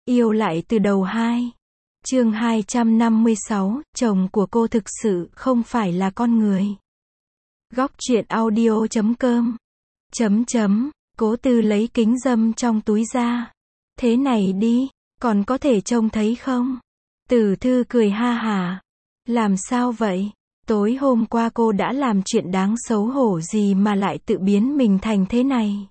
Yêu lại từ đầu 2. Chương 256, chồng của cô thực sự không phải là con người. Góc truyện audio.com Cố Tư lấy kính râm trong túi ra. Thế này đi, còn có thể trông thấy không? Tử Thư cười ha hả. Làm sao vậy? Tối hôm qua cô đã làm chuyện đáng xấu hổ gì mà lại tự biến mình thành thế này?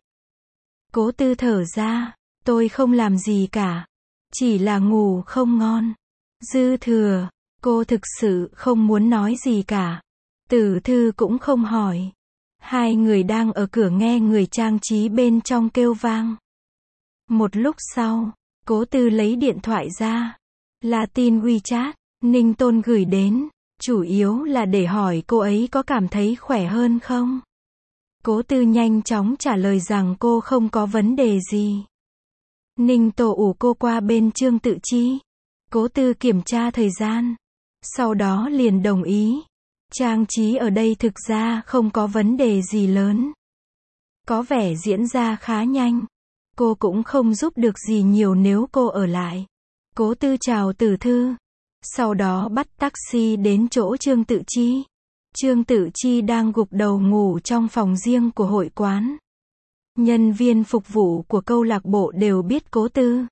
Cố Tư thở ra. Tôi không làm gì cả. Chỉ là ngủ không ngon. Dư Thừa, cô thực sự không muốn nói gì cả. Tử Thư cũng không hỏi. Hai người đang ở cửa nghe người trang trí bên trong kêu vang. Một lúc sau, Cố Tư lấy điện thoại ra. Là tin WeChat, Ninh Tôn gửi đến, chủ yếu là để hỏi cô ấy có cảm thấy khỏe hơn không. Cố Tư nhanh chóng trả lời rằng cô không có vấn đề gì. Ninh Tổ ủ cô qua bên Trương Tự Chi. Cố Tư kiểm tra thời gian. Sau đó liền đồng ý. Trang trí ở đây thực ra không có vấn đề gì lớn. Có vẻ diễn ra khá nhanh. Cô cũng không giúp được gì nhiều nếu cô ở lại. Cố Tư chào Tử Thư. Sau đó bắt taxi đến chỗ Trương Tự Chi. Trương Tự Chi đang gục đầu ngủ trong phòng riêng của hội quán. Nhân viên phục vụ của câu lạc bộ đều biết Cố Tư.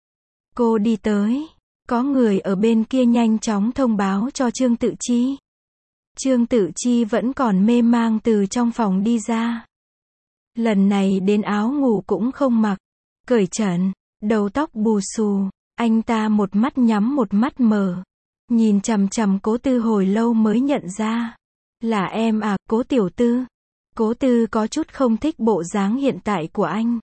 Cô đi tới. Có người ở bên kia nhanh chóng thông báo cho Trương Tự Chi. Trương Tự Chi vẫn còn mê mang từ trong phòng đi ra. Lần này đến áo ngủ cũng không mặc. Cởi trần, đầu tóc bù xù. Anh ta một mắt nhắm một mắt mở. Nhìn chằm chằm Cố Tư hồi lâu mới nhận ra. Là em à, Cố tiểu thư. Cố Tư có chút không thích bộ dáng hiện tại của anh.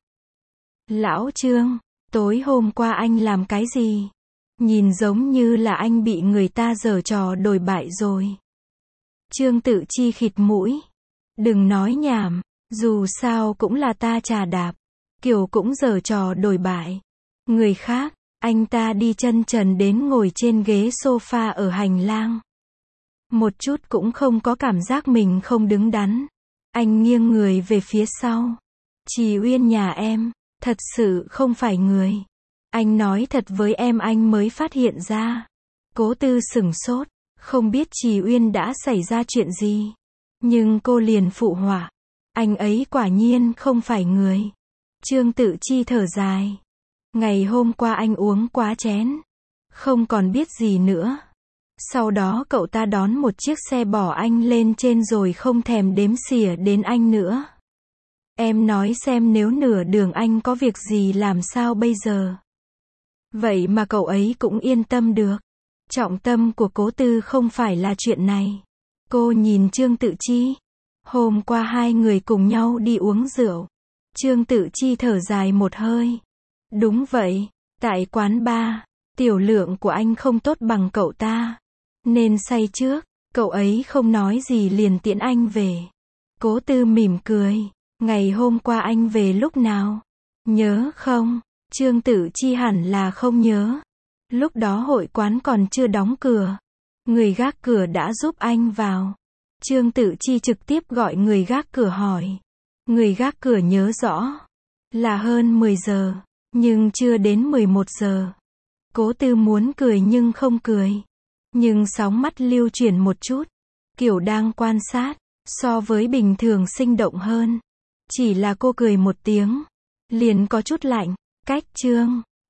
Lão Trương, tối hôm qua anh làm cái gì? Nhìn giống như là anh bị người ta giở trò đồi bại rồi. Trương Tự Chi khịt mũi. Đừng nói nhảm, dù sao cũng là ta trà đạp. Kiểu cũng giở trò đồi bại. Người khác, anh ta đi chân trần đến ngồi trên ghế sofa ở hành lang. Một chút cũng không có cảm giác mình không đứng đắn. Anh nghiêng người về phía sau. Trì Uyên nhà em, thật sự không phải người. Anh nói thật với em anh mới phát hiện ra. Cố Tư sửng sốt, không biết Trì Uyên đã xảy ra chuyện gì. Nhưng cô liền phụ họa. Anh ấy quả nhiên không phải người. Trương Tự Chi thở dài. Ngày hôm qua anh uống quá chén. Không còn biết gì nữa. Sau đó cậu ta đón một chiếc xe bỏ anh lên trên rồi không thèm đếm xỉa đến anh nữa. Em nói xem nếu nửa đường anh có việc gì làm sao bây giờ? Vậy mà cậu ấy cũng yên tâm được. Trọng tâm của Cố Tư không phải là chuyện này. Cô nhìn Trương Tự Chi. Hôm qua hai người cùng nhau đi uống rượu. Trương Tự Chi thở dài một hơi. Đúng vậy, tại quán bar, tiểu lượng của anh không tốt bằng cậu ta. Nên say trước, cậu ấy không nói gì liền tiễn anh về. Cố Tư mỉm cười. Ngày hôm qua anh về lúc nào? Nhớ không? Trương Tự Chi hẳn là không nhớ. Lúc đó hội quán còn chưa đóng cửa. Người gác cửa đã giúp anh vào. Trương Tự Chi trực tiếp gọi người gác cửa hỏi. Người gác cửa nhớ rõ. Là hơn 10 giờ. Nhưng chưa đến 11 giờ. Cố Tư muốn cười nhưng không cười. Nhưng sóng mắt lưu chuyển một chút. Kiểu đang quan sát. So với bình thường sinh động hơn. Chỉ là cô cười một tiếng. Liền có chút lạnh. Cách Trương